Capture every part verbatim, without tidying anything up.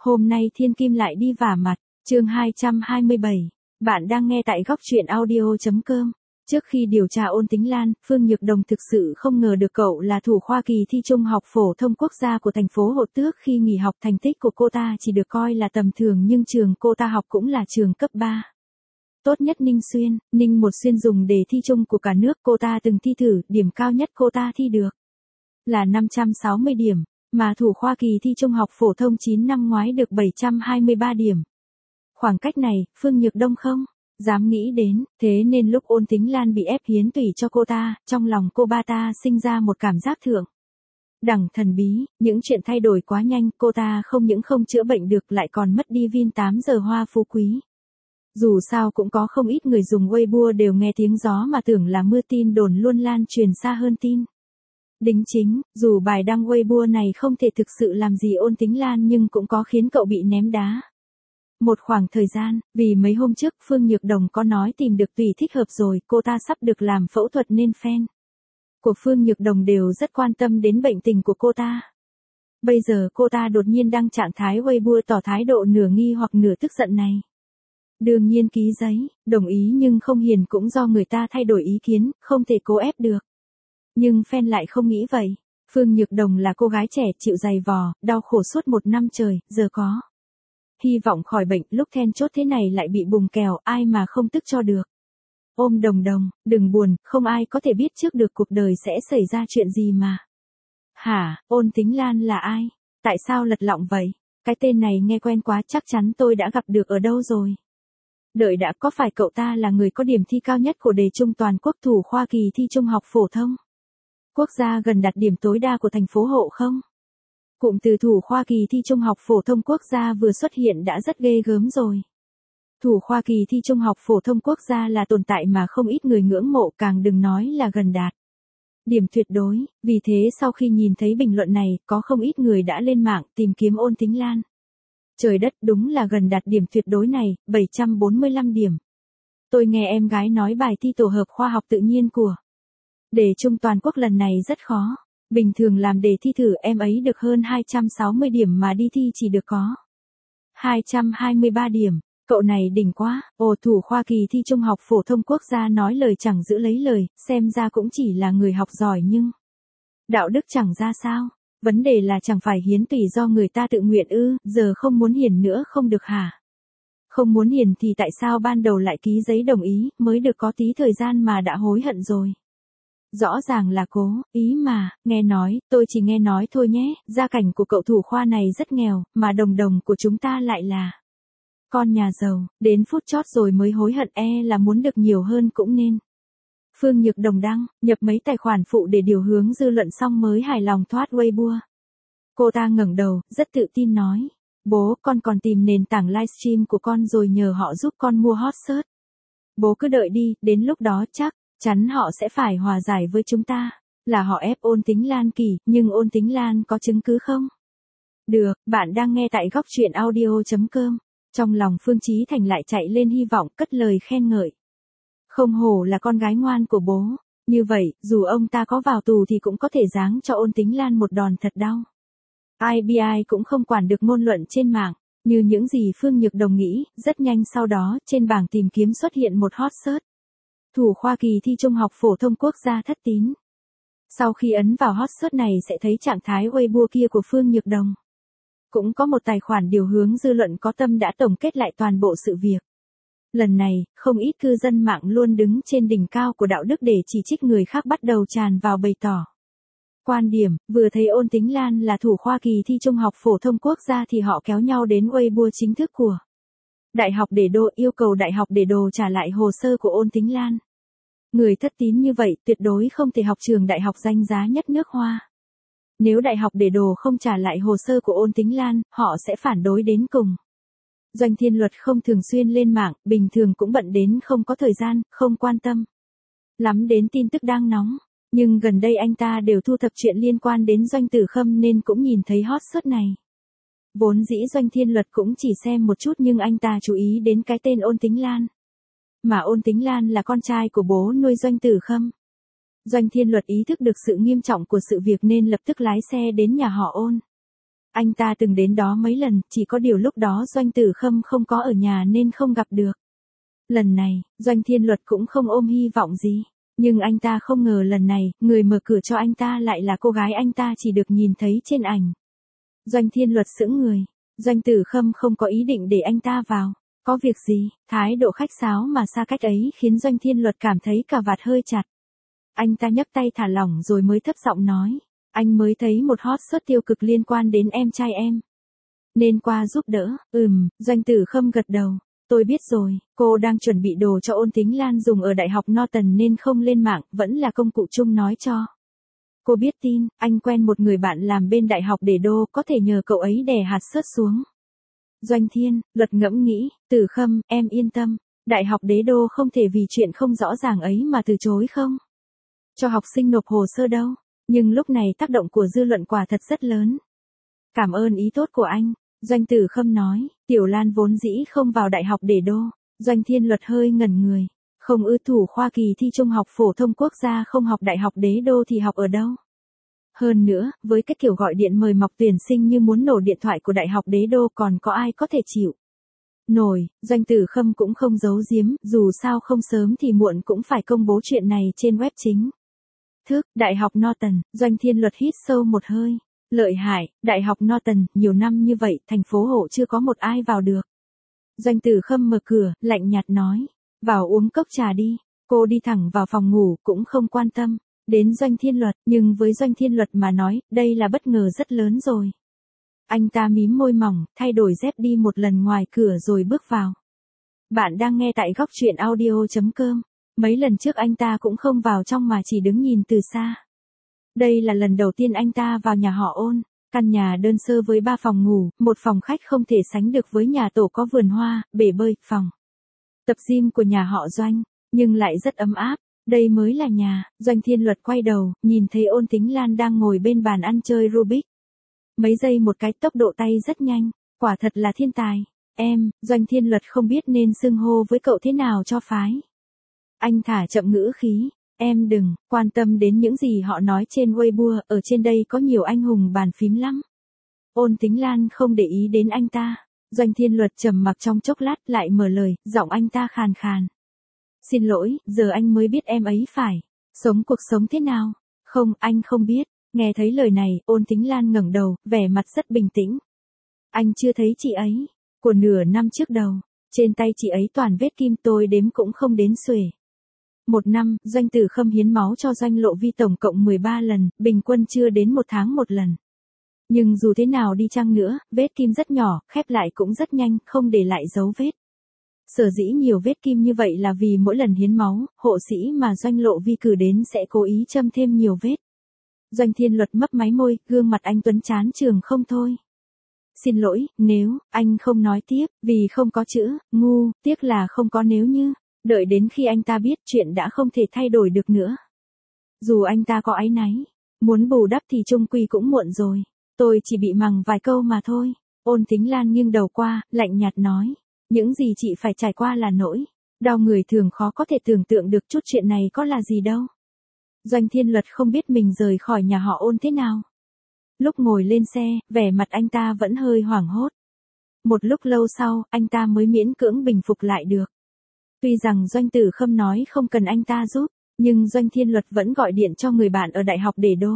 Hôm nay Thiên Kim lại đi vả mặt, chương hai trăm hai mươi bảy. Bạn đang nghe tại góc truyện audio.com. Trước khi điều tra Ôn Tính Lan, Phương Nhược Đồng thực sự không ngờ được cậu là thủ khoa kỳ thi Trung học phổ thông quốc gia của thành phố Hồ Tước. Khi nghỉ học, thành tích của cô ta chỉ được coi là tầm thường, nhưng trường cô ta học cũng là trường cấp ba. Tốt nhất Ninh Xuyên, Ninh Một Xuyên dùng đề thi chung của cả nước. Cô ta từng thi thử, điểm cao nhất cô ta thi được là năm trăm sáu mươi điểm, mà thủ khoa kỳ thi Trung học phổ thông chín năm ngoái được bảy trăm hai mươi ba điểm. Khoảng cách này, Phương Nhược Đông không dám nghĩ đến, thế nên lúc Ôn Tính Lan bị ép hiến tủy cho cô ta, trong lòng cô ba ta sinh ra một cảm giác thượng đẳng thần bí. Những chuyện thay đổi quá nhanh, cô ta không những không chữa bệnh được lại còn mất đi Vin tám giờ hoa phú quý. Dù sao cũng có không ít người dùng Weibo đều nghe tiếng gió mà tưởng là mưa, tin đồn luôn lan truyền xa hơn tin đính chính. Dù bài đăng Weibo này không thể thực sự làm gì Ôn Tính Lan nhưng cũng có khiến cậu bị ném đá một khoảng thời gian, vì mấy hôm trước Phương Nhược Đồng có nói tìm được tùy thích hợp rồi, cô ta sắp được làm phẫu thuật nên fan của Phương Nhược Đồng đều rất quan tâm đến bệnh tình của cô ta. Bây giờ cô ta đột nhiên đăng trạng thái Weibo tỏ thái độ nửa nghi hoặc nửa tức giận này. Đương nhiên ký giấy, đồng ý nhưng không hiền cũng do người ta thay đổi ý kiến, không thể cố ép được. Nhưng fan lại không nghĩ vậy. Phương Nhược Đồng là cô gái trẻ chịu dày vò, đau khổ suốt một năm trời, giờ có hy vọng khỏi bệnh, lúc then chốt thế này lại bị bùng kèo, ai mà không tức cho được. Ôm Đồng Đồng, đừng buồn, không ai có thể biết trước được cuộc đời sẽ xảy ra chuyện gì mà. Hả, Ôn Tính Lan là ai? Tại sao lật lọng vậy? Cái tên này nghe quen quá, chắc chắn tôi đã gặp được ở đâu rồi. Đợi đã, có phải cậu ta là người có điểm thi cao nhất của đề chung toàn quốc thủ khoa kỳ thi Trung học phổ thông quốc gia gần đạt điểm tối đa của thành phố Hộ không? Cụm từ thủ khoa kỳ thi Trung học phổ thông quốc gia vừa xuất hiện đã rất ghê gớm rồi. Thủ khoa kỳ thi Trung học phổ thông quốc gia là tồn tại mà không ít người ngưỡng mộ, càng đừng nói là gần đạt điểm tuyệt đối. Vì thế sau khi nhìn thấy bình luận này, có không ít người đã lên mạng tìm kiếm Ôn Tính Lan. Trời đất, đúng là gần đạt điểm tuyệt đối này, bảy trăm bốn mươi lăm điểm. Tôi nghe em gái nói bài thi tổ hợp khoa học tự nhiên của đề chung toàn quốc lần này rất khó. Bình thường làm đề thi thử em ấy được hơn hai trăm sáu mươi điểm mà đi thi chỉ được có hai trăm hai mươi ba điểm. Cậu này đỉnh quá. Ồ, thủ khoa kỳ thi Trung học phổ thông quốc gia nói lời chẳng giữ lấy lời, xem ra cũng chỉ là người học giỏi nhưng đạo đức chẳng ra sao. Vấn đề là chẳng phải hiến tùy do người ta tự nguyện ư, giờ không muốn hiến nữa không được hả? Không muốn hiến thì tại sao ban đầu lại ký giấy đồng ý, mới được có tí thời gian mà đã hối hận rồi. Rõ ràng là cố ý mà. Nghe nói, tôi chỉ nghe nói thôi nhé, gia cảnh của cậu thủ khoa này rất nghèo, mà Đồng Đồng của chúng ta lại là con nhà giàu, đến phút chót rồi mới hối hận, e là muốn được nhiều hơn cũng nên. Phương Nhược Đồng đăng, nhập mấy tài khoản phụ để điều hướng dư luận xong mới hài lòng thoát Weibo. Cô ta ngẩng đầu, rất tự tin nói, bố, con còn tìm nền tảng livestream của con rồi nhờ họ giúp con mua hot search. Bố cứ đợi đi, đến lúc đó chắc chắn họ sẽ phải hòa giải với chúng ta. Là họ ép Ôn Tính Lan kỳ, nhưng Ôn Tính Lan có chứng cứ không? Được, bạn đang nghe tại góc truyện audio.com. Trong lòng Phương Chí Thành lại chạy lên hy vọng, cất lời khen ngợi. Không hổ là con gái ngoan của bố. Như vậy, dù ông ta có vào tù thì cũng có thể giáng cho Ôn Tính Lan một đòn thật đau. i bê i cũng không quản được ngôn luận trên mạng. Như những gì Phương Nhược Đồng nghĩ, rất nhanh sau đó, trên bảng tìm kiếm xuất hiện một hot search. Thủ khoa kỳ thi Trung học phổ thông quốc gia Thất Tín. Sau khi ấn vào hot search này sẽ thấy trạng thái Weibo kia của Phương Nhược Đồng. Cũng có một tài khoản điều hướng dư luận có tâm đã tổng kết lại toàn bộ sự việc. Lần này, không ít cư dân mạng luôn đứng trên đỉnh cao của đạo đức để chỉ trích người khác bắt đầu tràn vào bày tỏ quan điểm. Vừa thấy Ôn Tính Lan là thủ khoa kỳ thi Trung học phổ thông quốc gia thì họ kéo nhau đến Weibo chính thức của Đại học Để Đô, yêu cầu Đại học Để Đô trả lại hồ sơ của Ôn Tính Lan. Người thất tín như vậy tuyệt đối không thể học trường đại học danh giá nhất nước Hoa. Nếu Đại học Để Đô không trả lại hồ sơ của Ôn Tính Lan, họ sẽ phản đối đến cùng. Doanh Thiên Luật không thường xuyên lên mạng, bình thường cũng bận đến không có thời gian, không quan tâm lắm đến tin tức đang nóng. Nhưng gần đây anh ta đều thu thập chuyện liên quan đến Doanh Tử Khâm nên cũng nhìn thấy hot search này. Vốn dĩ Doanh Thiên Luật cũng chỉ xem một chút nhưng anh ta chú ý đến cái tên Ôn Tính Lan. Mà Ôn Tính Lan là con trai của bố nuôi Doanh Tử Khâm. Doanh Thiên Luật ý thức được sự nghiêm trọng của sự việc nên lập tức lái xe đến nhà họ Ôn. Anh ta từng đến đó mấy lần, chỉ có điều lúc đó Doanh Tử Khâm không có ở nhà nên không gặp được. Lần này, Doanh Thiên Luật cũng không ôm hy vọng gì. Nhưng anh ta không ngờ lần này, người mở cửa cho anh ta lại là cô gái anh ta chỉ được nhìn thấy trên ảnh. Doanh Thiên Luật sững người. Doanh Tử Khâm không có ý định để anh ta vào. Có việc gì? Thái độ khách sáo mà xa cách ấy khiến Doanh Thiên Luật cảm thấy cà vạt hơi chặt. Anh ta nhấc tay thả lỏng rồi mới thấp giọng nói. Anh mới thấy một hot search tiêu cực liên quan đến em trai em. Nên qua giúp đỡ. Ừm, Doanh Tử Khâm gật đầu. Tôi biết rồi, cô đang chuẩn bị đồ cho Ôn Tính Lan dùng ở Đại học Norton nên không lên mạng, vẫn là công cụ chung nói cho. Cô biết tin, anh quen một người bạn làm bên Đại học Đế Đô, có thể nhờ cậu ấy đè hạt sớt xuống. Doanh Thiên, Luật ngẫm nghĩ, Tử Khâm, em yên tâm, Đại học Đế Đô không thể vì chuyện không rõ ràng ấy mà từ chối không? Cho học sinh nộp hồ sơ đâu, nhưng lúc này tác động của dư luận quả thật rất lớn. Cảm ơn ý tốt của anh. Doanh Tử Khâm nói, Tiểu Lan vốn dĩ không vào Đại học Đế Đô. Doanh Thiên Luật hơi ngẩn người. Không ư thủ khoa kỳ thi trung học phổ thông quốc gia không học Đại học Đế Đô thì học ở đâu? Hơn nữa, với cái kiểu gọi điện mời mọc tuyển sinh như muốn nổ điện thoại của Đại học Đế Đô còn có ai có thể chịu? Nổi, Doanh Tử Khâm cũng không giấu giếm, dù sao không sớm thì muộn cũng phải công bố chuyện này trên web chính thức. Đại học Norton, Doanh Thiên Luật hít sâu một hơi. Lợi hại, Đại học Norton, nhiều năm như vậy, thành phố Hộ chưa có một ai vào được. Doanh Tử Khâm mở cửa, lạnh nhạt nói. Vào uống cốc trà đi. Cô đi thẳng vào phòng ngủ, cũng không quan tâm đến Doanh Thiên Luật, nhưng với Doanh Thiên Luật mà nói, đây là bất ngờ rất lớn rồi. Anh ta mím môi mỏng, thay đổi dép đi một lần ngoài cửa rồi bước vào. Bạn đang nghe tại góc truyện audio chấm com. Mấy lần trước anh ta cũng không vào trong mà chỉ đứng nhìn từ xa. Đây là lần đầu tiên anh ta vào nhà họ Ôn, căn nhà đơn sơ với ba phòng ngủ, một phòng khách không thể sánh được với nhà tổ có vườn hoa, bể bơi, phòng tập gym của nhà họ Doanh, nhưng lại rất ấm áp. Đây mới là nhà. Doanh Thiên Luật quay đầu, nhìn thấy Ôn Tính Lan đang ngồi bên bàn ăn chơi Rubik. Mấy giây một cái, tốc độ tay rất nhanh, quả thật là thiên tài. Em, Doanh Thiên Luật không biết nên xưng hô với cậu thế nào cho phái. Anh thả chậm ngữ khí. Em đừng quan tâm đến những gì họ nói trên Weibo, ở trên đây có nhiều anh hùng bàn phím lắm. Ôn Tính Lan không để ý đến anh ta. Doanh Thiên Luật trầm mặc trong chốc lát lại mở lời, giọng anh ta khàn khàn. Xin lỗi, giờ anh mới biết em ấy phải sống cuộc sống thế nào. Không, anh không biết. Nghe thấy lời này, Ôn Tính Lan ngẩng đầu, vẻ mặt rất bình tĩnh. Anh chưa thấy chị ấy. Của nửa năm trước đầu, trên tay chị ấy toàn vết kim, tôi đếm cũng không đến xuể. Một năm, Doanh Tử Khâm hiến máu cho Doanh Lộ Vi tổng cộng mười ba lần, bình quân chưa đến một tháng một lần. Nhưng dù thế nào đi chăng nữa, vết kim rất nhỏ, khép lại cũng rất nhanh, không để lại dấu vết. Sở dĩ nhiều vết kim như vậy là vì mỗi lần hiến máu, hộ sĩ mà Doanh Lộ Vi cử đến sẽ cố ý châm thêm nhiều vết. Doanh Thiên Luật mấp máy môi, gương mặt anh tuấn chán trường không thôi. Xin lỗi, nếu, anh không nói tiếp, vì không có chữ, ngu, tiếc là không có nếu như. Đợi đến khi anh ta biết chuyện đã không thể thay đổi được nữa. Dù anh ta có áy náy, muốn bù đắp thì chung quy cũng muộn rồi. Tôi chỉ bị mằng vài câu mà thôi. Ôn Tính Lan nghiêng đầu qua, lạnh nhạt nói. Những gì chị phải trải qua là nỗi đau người thường khó có thể tưởng tượng được, chút chuyện này có là gì đâu. Doanh Thiên Luật không biết mình rời khỏi nhà họ Ôn thế nào. Lúc ngồi lên xe, vẻ mặt anh ta vẫn hơi hoảng hốt. Một lúc lâu sau, anh ta mới miễn cưỡng bình phục lại được. Tuy rằng Doanh Tử Khâm nói không cần anh ta giúp, nhưng Doanh Thiên Luật vẫn gọi điện cho người bạn ở Đại học Đế Đô.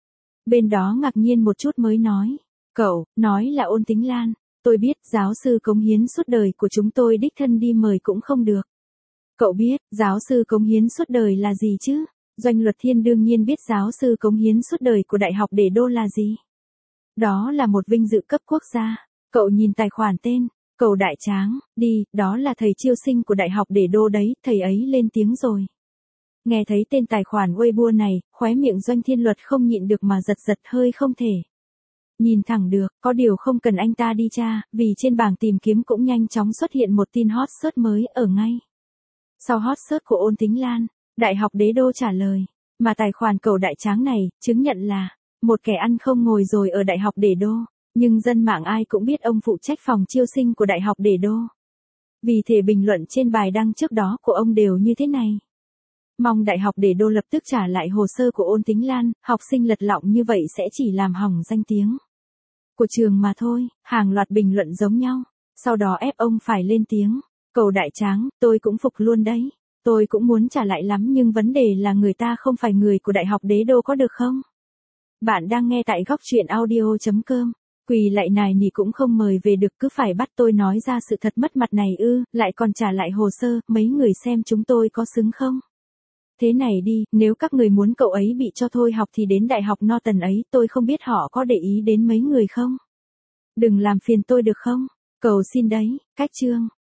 Bên đó ngạc nhiên một chút mới nói. Cậu, nói là Ôn Tính Lan. Tôi biết, giáo sư cống hiến suốt đời của chúng tôi đích thân đi mời cũng không được. Cậu biết, giáo sư cống hiến suốt đời là gì chứ? Doanh Luật Thiên đương nhiên biết giáo sư cống hiến suốt đời của Đại học Đế Đô là gì. Đó là một vinh dự cấp quốc gia. Cậu nhìn tài khoản tên. Cầu Đại Tráng, đi, đó là thầy chiêu sinh của Đại học Đế Đô đấy, thầy ấy lên tiếng rồi. Nghe thấy tên tài khoản Weibo này, khóe miệng Doanh Thiên Luật không nhịn được mà giật giật hơi không thể nhìn thẳng được, có điều không cần anh ta đi tra, vì trên bảng tìm kiếm cũng nhanh chóng xuất hiện một tin hot search mới ở ngay. Sau hot search của Ôn Tính Lan, Đại học Đế Đô trả lời, mà tài khoản Cầu Đại Tráng này, chứng nhận là một kẻ ăn không ngồi rồi ở Đại học Đế Đô. Nhưng dân mạng ai cũng biết ông phụ trách phòng chiêu sinh của Đại học Đế Đô. Vì thế bình luận trên bài đăng trước đó của ông đều như thế này. Mong Đại học Đế Đô lập tức trả lại hồ sơ của Ôn Tính Lan, học sinh lật lọng như vậy sẽ chỉ làm hỏng danh tiếng. của trường mà thôi, hàng loạt bình luận giống nhau. Sau đó ép ông phải lên tiếng. Cậu đại tráng, tôi cũng phục luôn đấy. Tôi cũng muốn trả lại lắm nhưng vấn đề là người ta không phải người của Đại học Đế Đô có được không? Bạn đang nghe tại góc truyện audio.com. Quỳ lại nài nỉ cũng không mời về được, cứ phải bắt tôi nói ra sự thật mất mặt này ư, lại còn trả lại hồ sơ, mấy người xem chúng tôi có xứng không? Thế này đi, nếu các người muốn cậu ấy bị cho thôi học thì đến Đại học Norton ấy, tôi không biết họ có để ý đến mấy người không? Đừng làm phiền tôi được không? Cầu xin đấy, cách chương.